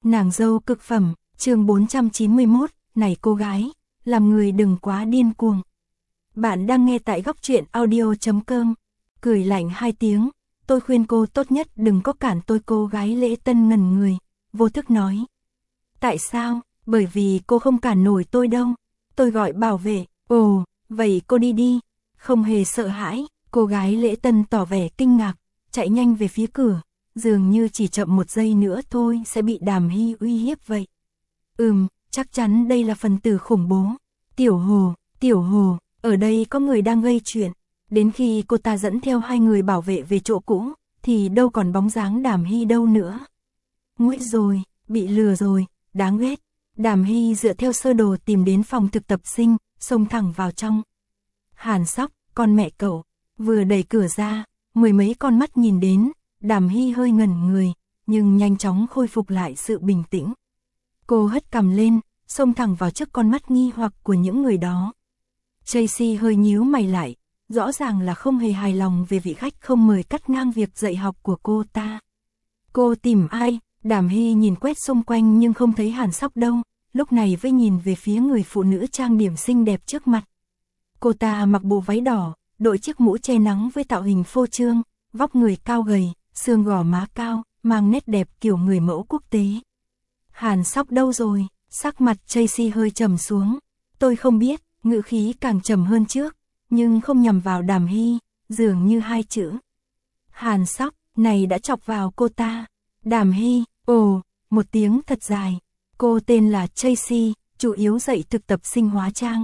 Nàng dâu cực phẩm, chương 491, này cô gái, làm người đừng quá điên cuồng. Bạn đang nghe tại góc truyện audio.com, cười lạnh 2 tiếng, tôi khuyên cô tốt nhất đừng có cản tôi. Cô gái Lễ Tân ngẩn người, vô thức nói. Tại sao? Bởi vì cô không cản nổi tôi đâu. Tôi gọi bảo vệ. Ồ, vậy cô đi đi. Không hề sợ hãi, cô gái Lễ Tân tỏ vẻ kinh ngạc, chạy nhanh về phía cửa, dường như chỉ chậm 1 giây nữa thôi sẽ bị Đàm Hy uy hiếp vậy. Chắc chắn đây là phần tử khủng bố. Tiểu Hồ, ở đây có người đang gây chuyện. Đến khi cô ta dẫn theo 2 người bảo vệ về chỗ cũ, thì đâu còn bóng dáng Đàm Hy đâu nữa. Nguội rồi, bị lừa rồi, đáng ghét. Đàm Hy dựa theo sơ đồ tìm đến phòng thực tập sinh, xông thẳng vào trong. Hàn Sóc, con mẹ cậu, vừa đẩy cửa ra, 10 mấy con mắt nhìn đến, Đàm Hy hơi ngẩn người, nhưng nhanh chóng khôi phục lại sự bình tĩnh. Cô hất cằm lên, xông thẳng vào trước con mắt nghi hoặc của những người đó. Tracy hơi nhíu mày lại, rõ ràng là không hề hài lòng về vị khách không mời cắt ngang việc dạy học của cô ta. Cô tìm ai? Đàm Hy nhìn quét xung quanh nhưng không thấy Hàn Sóc đâu, lúc này mới nhìn về phía người phụ nữ trang điểm xinh đẹp trước mặt. Cô ta mặc bộ váy đỏ, đội chiếc mũ che nắng với tạo hình phô trương, vóc người cao gầy, xương gò má cao, mang nét đẹp kiểu người mẫu quốc tế. Hàn Sóc đâu rồi? Sắc mặt Tracy hơi trầm xuống. Tôi không biết, ngữ khí càng trầm hơn trước, nhưng không nhằm vào Đàm Hy, dường như 2 chữ. Hàn Sóc, này đã chọc vào cô ta. Đàm Hy, một tiếng thật dài. Cô tên là Tracy, chủ yếu dạy thực tập sinh hóa trang.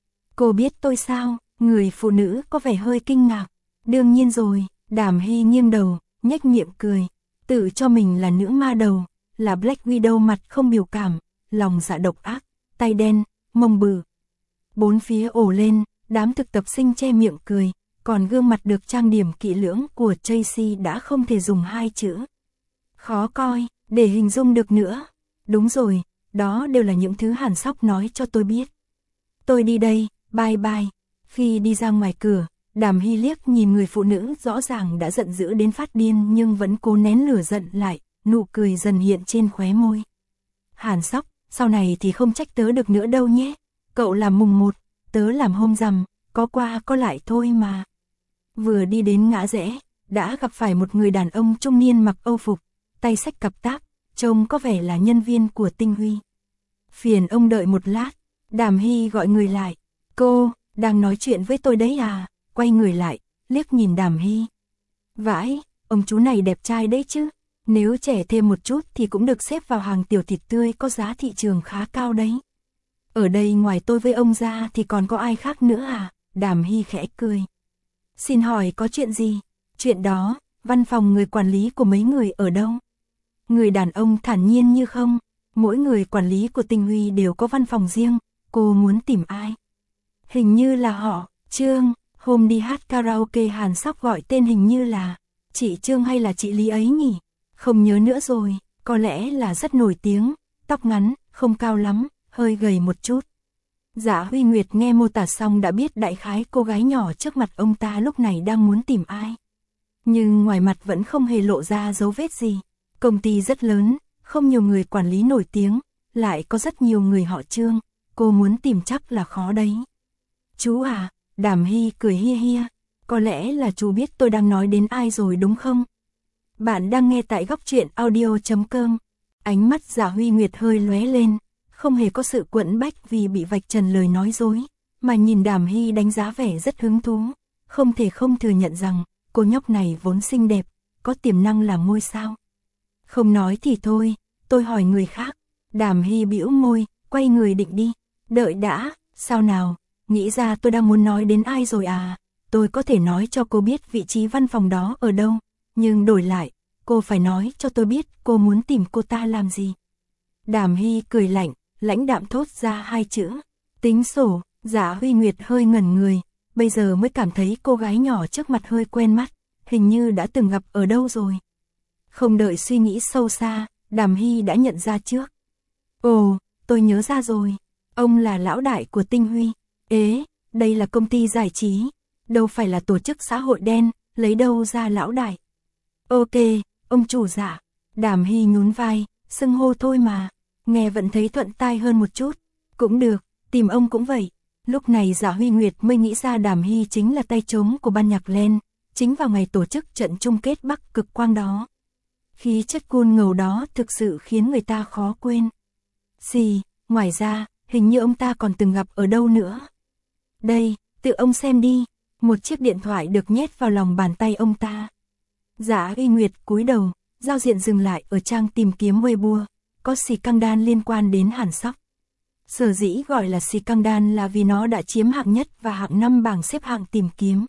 Cô biết tôi sao? Người phụ nữ có vẻ hơi kinh ngạc. Đương nhiên rồi, Đàm Hy nghiêng đầu, nhếch miệng cười. Tự cho mình là nữ ma đầu, là Black Widow mặt không biểu cảm, lòng dạ độc ác, tay đen, mông bự. Bốn phía ồ lên, đám thực tập sinh che miệng cười, còn gương mặt được trang điểm kỹ lưỡng của Tracy đã không thể dùng 2 chữ. Khó coi, để hình dung được nữa. Đúng rồi, đó đều là những thứ Hàn Sóc nói cho tôi biết. Tôi đi đây, bye bye. Khi đi ra ngoài cửa, Đàm Hy liếc nhìn người phụ nữ rõ ràng đã giận dữ đến phát điên nhưng vẫn cố nén lửa giận lại, nụ cười dần hiện trên khóe môi. Hàn Sóc, sau này thì không trách tớ được nữa đâu nhé. Cậu làm mùng 1, tớ làm hôm rằm, có qua có lại thôi mà. Vừa đi đến ngã rẽ, đã gặp phải một người đàn ông trung niên mặc âu phục, tay xách cặp táp, trông có vẻ là nhân viên của Tinh Huy. Phiền ông đợi một lát, Đàm Hy gọi người lại. Cô, đang nói chuyện với tôi đấy à? Quay người lại, liếc nhìn Đàm Hy. Vãi, ông chú này đẹp trai đấy chứ. Nếu trẻ thêm một chút thì cũng được xếp vào hàng tiểu thịt tươi có giá thị trường khá cao đấy. Ở đây ngoài tôi với ông ra thì còn có ai khác nữa à? Đàm Hy khẽ cười. Xin hỏi có chuyện gì? Chuyện đó, văn phòng người quản lý của mấy người ở đâu? Người đàn ông thản nhiên như không. Mỗi người quản lý của Tinh Huy đều có văn phòng riêng. Cô muốn tìm ai? Hình như là họ, Trương. Hôm đi hát karaoke Hàn Sóc gọi tên hình như là chị Trương hay là chị Lý ấy nhỉ? Không nhớ nữa rồi, có lẽ là rất nổi tiếng, tóc ngắn, không cao lắm, hơi gầy một chút. Dạ Huy Nguyệt nghe mô tả xong đã biết đại khái cô gái nhỏ trước mặt ông ta lúc này đang muốn tìm ai. Nhưng ngoài mặt vẫn không hề lộ ra dấu vết gì. Công ty rất lớn, không nhiều người quản lý nổi tiếng, lại có rất nhiều người họ Trương, cô muốn tìm chắc là khó đấy. Chú à, Đàm Hy cười hia hia, có lẽ là chú biết tôi đang nói đến ai rồi đúng không? Bạn đang nghe tại góc truyện audio.com. Ánh mắt Dạ Huy Nguyệt hơi lóe lên, không hề có sự quẫn bách vì bị vạch trần lời nói dối, mà nhìn Đàm Hy đánh giá vẻ rất hứng thú, không thể không thừa nhận rằng cô nhóc này vốn xinh đẹp, có tiềm năng làm ngôi sao. Không nói thì thôi, tôi hỏi người khác. Đàm Hy bĩu môi, quay người định đi. Đợi đã, sao nào, nghĩ ra tôi đang muốn nói đến ai rồi à? Tôi có thể nói cho cô biết vị trí văn phòng đó ở đâu, nhưng đổi lại, cô phải nói cho tôi biết cô muốn tìm cô ta làm gì. Đàm Hy cười lạnh, lãnh đạm thốt ra 2 chữ. Tính sổ. Dạ Huy Nguyệt hơi ngẩn người, bây giờ mới cảm thấy cô gái nhỏ trước mặt hơi quen mắt, hình như đã từng gặp ở đâu rồi. Không đợi suy nghĩ sâu xa, Đàm Hy đã nhận ra trước. Ồ, tôi nhớ ra rồi, ông là lão đại của Tinh Huy. Ế, đây là công ty giải trí, đâu phải là tổ chức xã hội đen, lấy đâu ra lão đại. Ok, ông chủ Dạ. Đàm Hy nhún vai, xưng hô thôi mà, nghe vẫn thấy thuận tai hơn một chút. Cũng được, tìm ông cũng vậy. Lúc này Dạ Huy Nguyệt mới nghĩ ra Đàm Hy chính là tay trống của ban nhạc Len, chính vào ngày tổ chức trận chung kết Bắc Cực Quang đó. Khí chất cool ngầu đó thực sự khiến người ta khó quên. Ngoài ra, hình như ông ta còn từng gặp ở đâu nữa. Đây, tự ông xem đi. Một chiếc điện thoại được nhét vào lòng bàn tay ông ta. Dạ Huy Nguyệt cúi đầu, giao diện dừng lại ở trang tìm kiếm Weibo, có scandal liên quan đến Hàn Sóc. Sở dĩ gọi là scandal là vì nó đã chiếm hạng nhất và hạng 5 bảng xếp hạng tìm kiếm.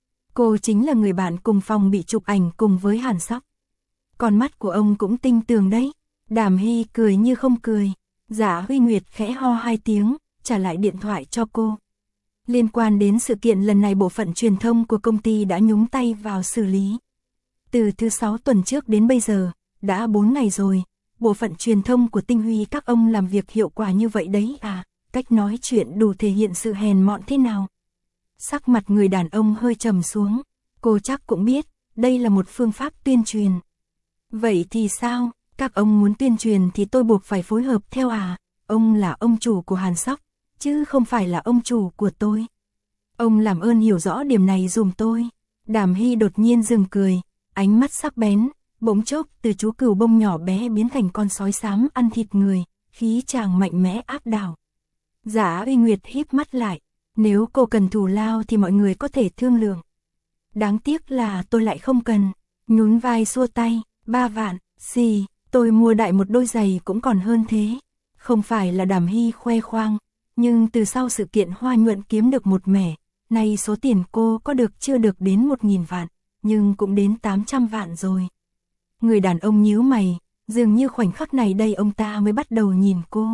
Cô chính là người bạn cùng phòng bị chụp ảnh cùng với Hàn Sóc. Con mắt của ông cũng tinh tường đấy. Đàm Hy cười như không cười. Dạ Huy Nguyệt khẽ ho 2 tiếng, trả lại điện thoại cho cô. Liên quan đến sự kiện lần này bộ phận truyền thông của công ty đã nhúng tay vào xử lý. Từ thứ 6 tuần trước đến bây giờ, đã 4 ngày rồi, bộ phận truyền thông của Tinh Huy các ông làm việc hiệu quả như vậy đấy à, cách nói chuyện đủ thể hiện sự hèn mọn thế nào. Sắc mặt người đàn ông hơi trầm xuống, cô chắc cũng biết, đây là một phương pháp tuyên truyền. Vậy thì sao, các ông muốn tuyên truyền thì tôi buộc phải phối hợp theo à, ông là ông chủ của Hàn Sóc, chứ không phải là ông chủ của tôi. Ông làm ơn hiểu rõ điểm này dùm tôi. Đàm Hy đột nhiên dừng cười, ánh mắt sắc bén, bỗng chốc từ chú cừu bông nhỏ bé biến thành con sói xám ăn thịt người, khí chàng mạnh mẽ áp đảo. Dạ Uy Nguyệt híp mắt lại, nếu cô cần thù lao thì mọi người có thể thương lượng. Đáng tiếc là tôi lại không cần, nhún vai xua tay, 3 vạn, tôi mua đại một đôi giày cũng còn hơn thế. Không phải là Đàm Hy khoe khoang, nhưng từ sau sự kiện Hoa Nhuận kiếm được một mẻ, nay số tiền cô có được chưa được đến 1.000 vạn, nhưng cũng đến 800 vạn rồi. Người đàn ông nhíu mày, dường như khoảnh khắc này đây ông ta mới bắt đầu nhìn cô.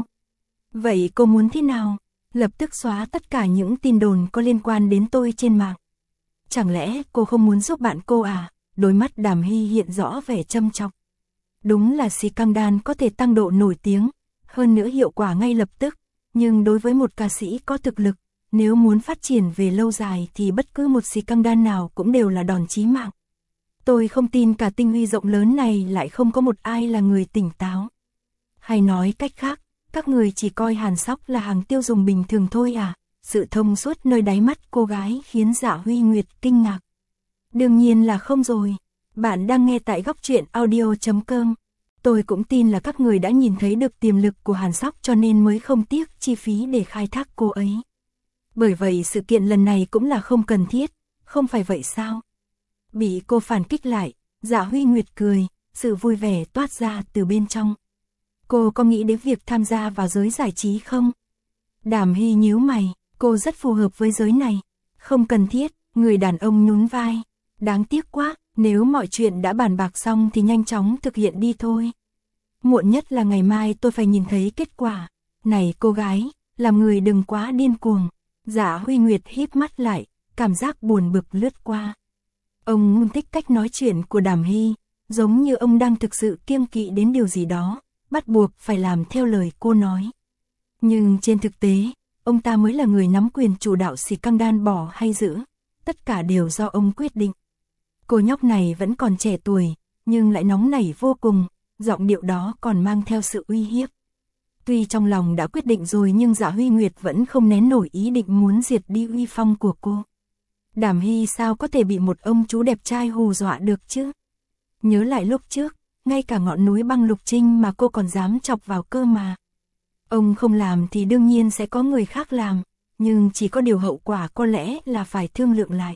Vậy cô muốn thế nào? Lập tức xóa tất cả những tin đồn có liên quan đến tôi trên mạng. Chẳng lẽ cô không muốn giúp bạn cô à? Đôi mắt Đàm Hy hiện rõ vẻ châm chọc. Đúng là scandal có thể tăng độ nổi tiếng, hơn nữa hiệu quả ngay lập tức, nhưng đối với một ca sĩ có thực lực, nếu muốn phát triển về lâu dài thì bất cứ một scandal nào cũng đều là đòn chí mạng. Tôi không tin cả Tinh Huy rộng lớn này lại không có một ai là người tỉnh táo. Hay nói cách khác, các người chỉ coi Hàn Sóc là hàng tiêu dùng bình thường thôi à? Sự thông suốt nơi đáy mắt cô gái khiến Dạ Huy Nguyệt kinh ngạc. Đương nhiên là không rồi. Bạn đang nghe tại góc truyện audio.com. Tôi cũng tin là các người đã nhìn thấy được tiềm lực của Hàn Sóc cho nên mới không tiếc chi phí để khai thác cô ấy. Bởi vậy sự kiện lần này cũng là không cần thiết, không phải vậy sao? Bị cô phản kích lại, Dạ Huy Nguyệt cười, sự vui vẻ toát ra từ bên trong. Cô có nghĩ đến việc tham gia vào giới giải trí không? Đàm Hy nhíu mày, cô rất phù hợp với giới này. Không cần thiết, người đàn ông nhún vai. Đáng tiếc quá, nếu mọi chuyện đã bàn bạc xong thì nhanh chóng thực hiện đi thôi. Muộn nhất là ngày mai tôi phải nhìn thấy kết quả. Này cô gái, làm người đừng quá điên cuồng. Dạ Huy Nguyệt híp mắt lại, cảm giác buồn bực lướt qua. Ông thích cách nói chuyện của Đàm Hy, giống như ông đang thực sự kiêng kỵ đến điều gì đó, bắt buộc phải làm theo lời cô nói. Nhưng trên thực tế, ông ta mới là người nắm quyền chủ đạo scandal bỏ hay giữ, tất cả đều do ông quyết định. Cô nhóc này vẫn còn trẻ tuổi, nhưng lại nóng nảy vô cùng, giọng điệu đó còn mang theo sự uy hiếp. Tuy trong lòng đã quyết định rồi nhưng Dạ Huy Nguyệt vẫn không nén nổi ý định muốn diệt đi uy phong của cô. Đàm Hy sao có thể bị một ông chú đẹp trai hù dọa được chứ? Nhớ lại lúc trước, ngay cả ngọn núi băng Lục Trinh mà cô còn dám chọc vào cơ mà. Ông không làm thì đương nhiên sẽ có người khác làm, nhưng chỉ có điều hậu quả có lẽ là phải thương lượng lại.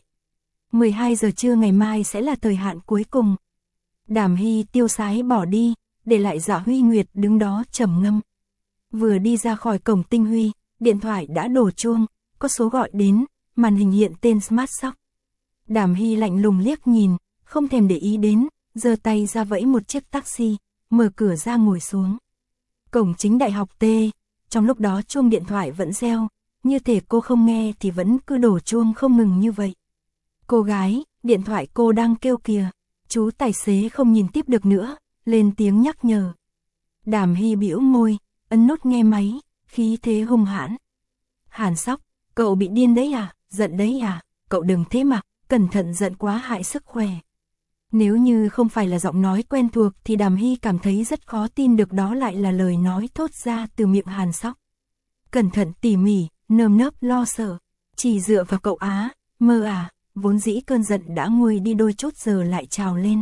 12 giờ trưa ngày mai sẽ là thời hạn cuối cùng. Đàm Hy tiêu sái bỏ đi, để lại Dạ Huy Nguyệt đứng đó trầm ngâm. Vừa đi ra khỏi cổng Tinh Huy, điện thoại đã đổ chuông, có số gọi đến, màn hình hiện tên Smart Sóc. Đàm Hy lạnh lùng liếc nhìn, không thèm để ý đến, giơ tay ra vẫy một chiếc taxi, mở cửa ra ngồi xuống. Cổng chính đại học T, trong lúc đó chuông điện thoại vẫn reo, như thể cô không nghe thì vẫn cứ đổ chuông không ngừng như vậy. Cô gái, điện thoại cô đang kêu kìa. Chú tài xế không nhìn tiếp được nữa, lên tiếng nhắc nhở. Đàm Hy bĩu môi, ấn nút nghe máy, khí thế hung hãn. Hàn Sóc, cậu bị điên đấy à, giận đấy à, cậu đừng thế mà, cẩn thận giận quá hại sức khỏe. Nếu như không phải là giọng nói quen thuộc thì Đàm Hy cảm thấy rất khó tin được đó lại là lời nói thốt ra từ miệng Hàn Sóc. Cẩn thận tỉ mỉ, nơm nớp lo sợ, chỉ dựa vào cậu á, mơ à, vốn dĩ cơn giận đã nguôi đi đôi chút giờ lại trào lên.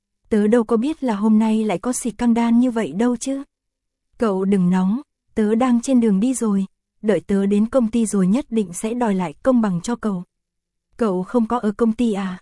Tớ đâu có biết là hôm nay lại có xì căng đan như vậy đâu chứ. Cậu đừng nóng, tớ đang trên đường đi rồi, đợi tớ đến công ty rồi nhất định sẽ đòi lại công bằng cho cậu. Cậu không có ở công ty à?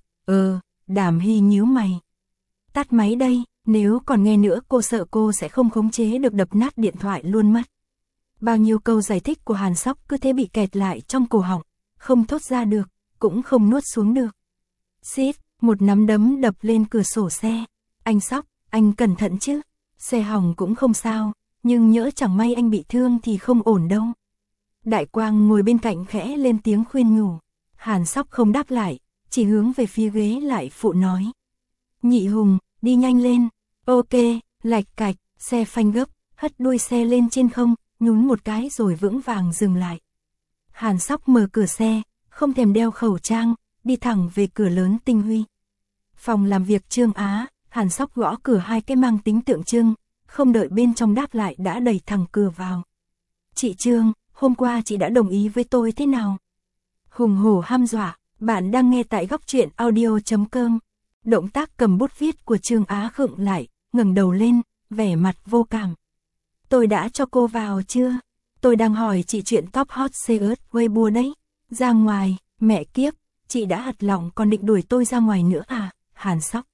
Đàm Hy nhíu mày. Tắt máy đây, nếu còn nghe nữa cô sợ cô sẽ không khống chế được đập nát điện thoại luôn mất. Bao nhiêu câu giải thích của Hàn Sóc cứ thế bị kẹt lại trong cổ họng, không thốt ra được, cũng không nuốt xuống được. Xít, một nắm đấm đập lên cửa sổ xe. Anh Sóc, anh cẩn thận chứ, xe hỏng cũng không sao, nhưng nhỡ chẳng may anh bị thương thì không ổn đâu. Đại Quang ngồi bên cạnh khẽ lên tiếng khuyên nhủ. Hàn Sóc không đáp lại, chỉ hướng về phía ghế lại phụ nói. Nhị Hùng, đi nhanh lên. Ok, lạch cạch, xe phanh gấp, hất đuôi xe lên trên không, nhún một cái rồi vững vàng dừng lại. Hàn Sóc mở cửa xe, không thèm đeo khẩu trang, đi thẳng về cửa lớn tinh huy. Phòng làm việc Trương Á, Hàn Sóc gõ cửa hai cái mang tính tượng trưng, không đợi bên trong đáp lại đã đẩy thẳng cửa vào. Chị Trương, hôm qua chị đã đồng ý với tôi thế nào? Hùng hổ hăm dọa, bạn đang nghe tại góc truyện audio.com. Động tác cầm bút viết của Trương Á khựng lại, ngẩng đầu lên, vẻ mặt vô cảm. Tôi đã cho cô vào chưa? Tôi đang hỏi chị chuyện top hot search Weibo đấy. Ra ngoài, mẹ kiếp, chị đã hật lòng còn định đuổi tôi ra ngoài nữa à? Hàn Sóc.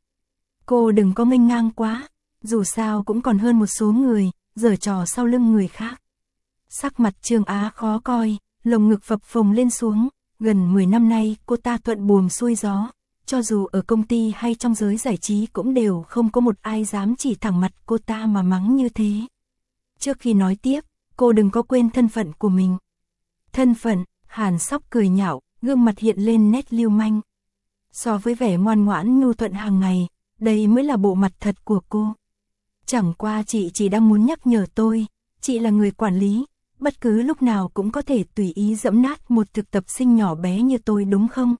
Cô đừng có nghênh ngang quá, dù sao cũng còn hơn một số người, giở trò sau lưng người khác. Sắc mặt Trương Á khó coi, lồng ngực phập phồng lên xuống, gần 10 năm nay cô ta thuận buồm xuôi gió, cho dù ở công ty hay trong giới giải trí cũng đều không có một ai dám chỉ thẳng mặt cô ta mà mắng như thế. Trước khi nói tiếp, cô đừng có quên thân phận của mình. Thân phận, Hàn Sóc cười nhạo, gương mặt hiện lên nét lưu manh. So với vẻ ngoan ngoãn nhu thuận hàng ngày, đây mới là bộ mặt thật của cô. Chẳng qua chị chỉ đang muốn nhắc nhở tôi, chị là người quản lý, bất cứ lúc nào cũng có thể tùy ý giẫm nát một thực tập sinh nhỏ bé như tôi đúng không?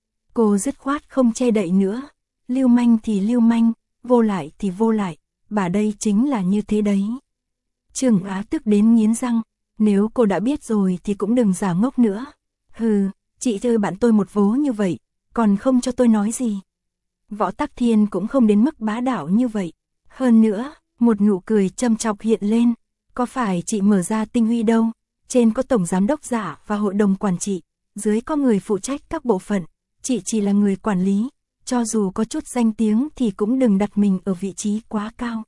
Cô dứt khoát không che đậy nữa, lưu manh thì lưu manh, vô lại thì vô lại, bà đây chính là như thế đấy. Trương Á tức đến nghiến răng, nếu cô đã biết rồi thì cũng đừng giả ngốc nữa. Hừ, chị chơi bạn tôi một vố như vậy, còn không cho tôi nói gì. Võ Tắc Thiên cũng không đến mức bá đạo như vậy. Hơn nữa, một nụ cười châm chọc hiện lên, có phải chị mở ra Tinh Huy đâu, trên có tổng giám đốc giả và hội đồng quản trị, dưới có người phụ trách các bộ phận, chị chỉ là người quản lý, cho dù có chút danh tiếng thì cũng đừng đặt mình ở vị trí quá cao.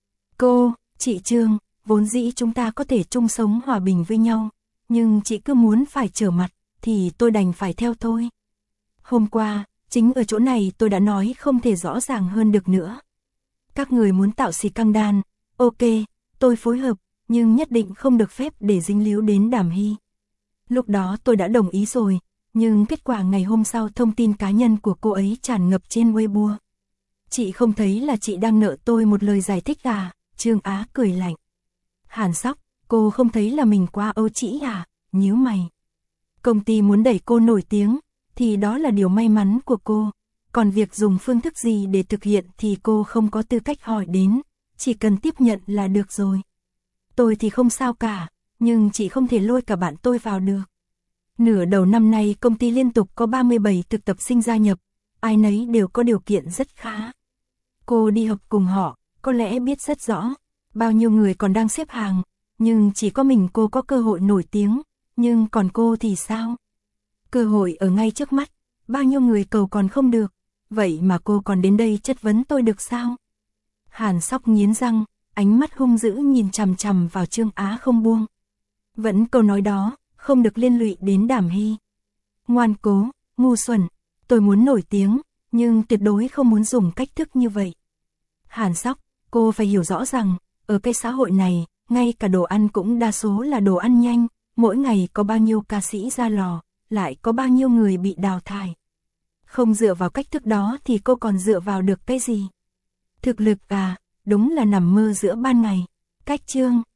Chị Trương, vốn dĩ chúng ta có thể chung sống hòa bình với nhau, nhưng chị cứ muốn phải trở mặt, thì tôi đành phải theo thôi. Hôm qua, chính ở chỗ này tôi đã nói không thể rõ ràng hơn được nữa. Các người muốn tạo xì căng đan, ok, tôi phối hợp, nhưng nhất định không được phép để dính líu đến Đàm Hy. Lúc đó tôi đã đồng ý rồi, nhưng kết quả ngày hôm sau thông tin cá nhân của cô ấy tràn ngập trên Weibo. Chị không thấy là chị đang nợ tôi một lời giải thích à? Trương Á cười lạnh. Hàn Sóc, cô không thấy là mình quá âu trĩ à? Nhíu mày. Công ty muốn đẩy cô nổi tiếng, thì đó là điều may mắn của cô. Còn việc dùng phương thức gì để thực hiện thì cô không có tư cách hỏi đến, chỉ cần tiếp nhận là được rồi. Tôi thì không sao cả, nhưng chị không thể lôi cả bạn tôi vào được. Nửa đầu năm nay công ty liên tục có 37 thực tập sinh gia nhập, ai nấy đều có điều kiện rất khá. Cô đi học cùng họ, có lẽ biết rất rõ, bao nhiêu người còn đang xếp hàng, nhưng chỉ có mình cô có cơ hội nổi tiếng, nhưng còn cô thì sao? Cơ hội ở ngay trước mắt, bao nhiêu người cầu còn không được, vậy mà cô còn đến đây chất vấn tôi được sao? Hàn Sóc nghiến răng, ánh mắt hung dữ nhìn chằm chằm vào Trương Á không buông. Vẫn câu nói đó, không được liên lụy đến Đàm Hy. Ngoan cố, ngu xuẩn, tôi muốn nổi tiếng, nhưng tuyệt đối không muốn dùng cách thức như vậy. Hàn Sóc, cô phải hiểu rõ rằng, ở cái xã hội này, ngay cả đồ ăn cũng đa số là đồ ăn nhanh, mỗi ngày có bao nhiêu ca sĩ ra lò, lại có bao nhiêu người bị đào thải. Không dựa vào cách thức đó thì cô còn dựa vào được cái gì? Thực lực à, đúng là nằm mơ giữa ban ngày. Cách Trương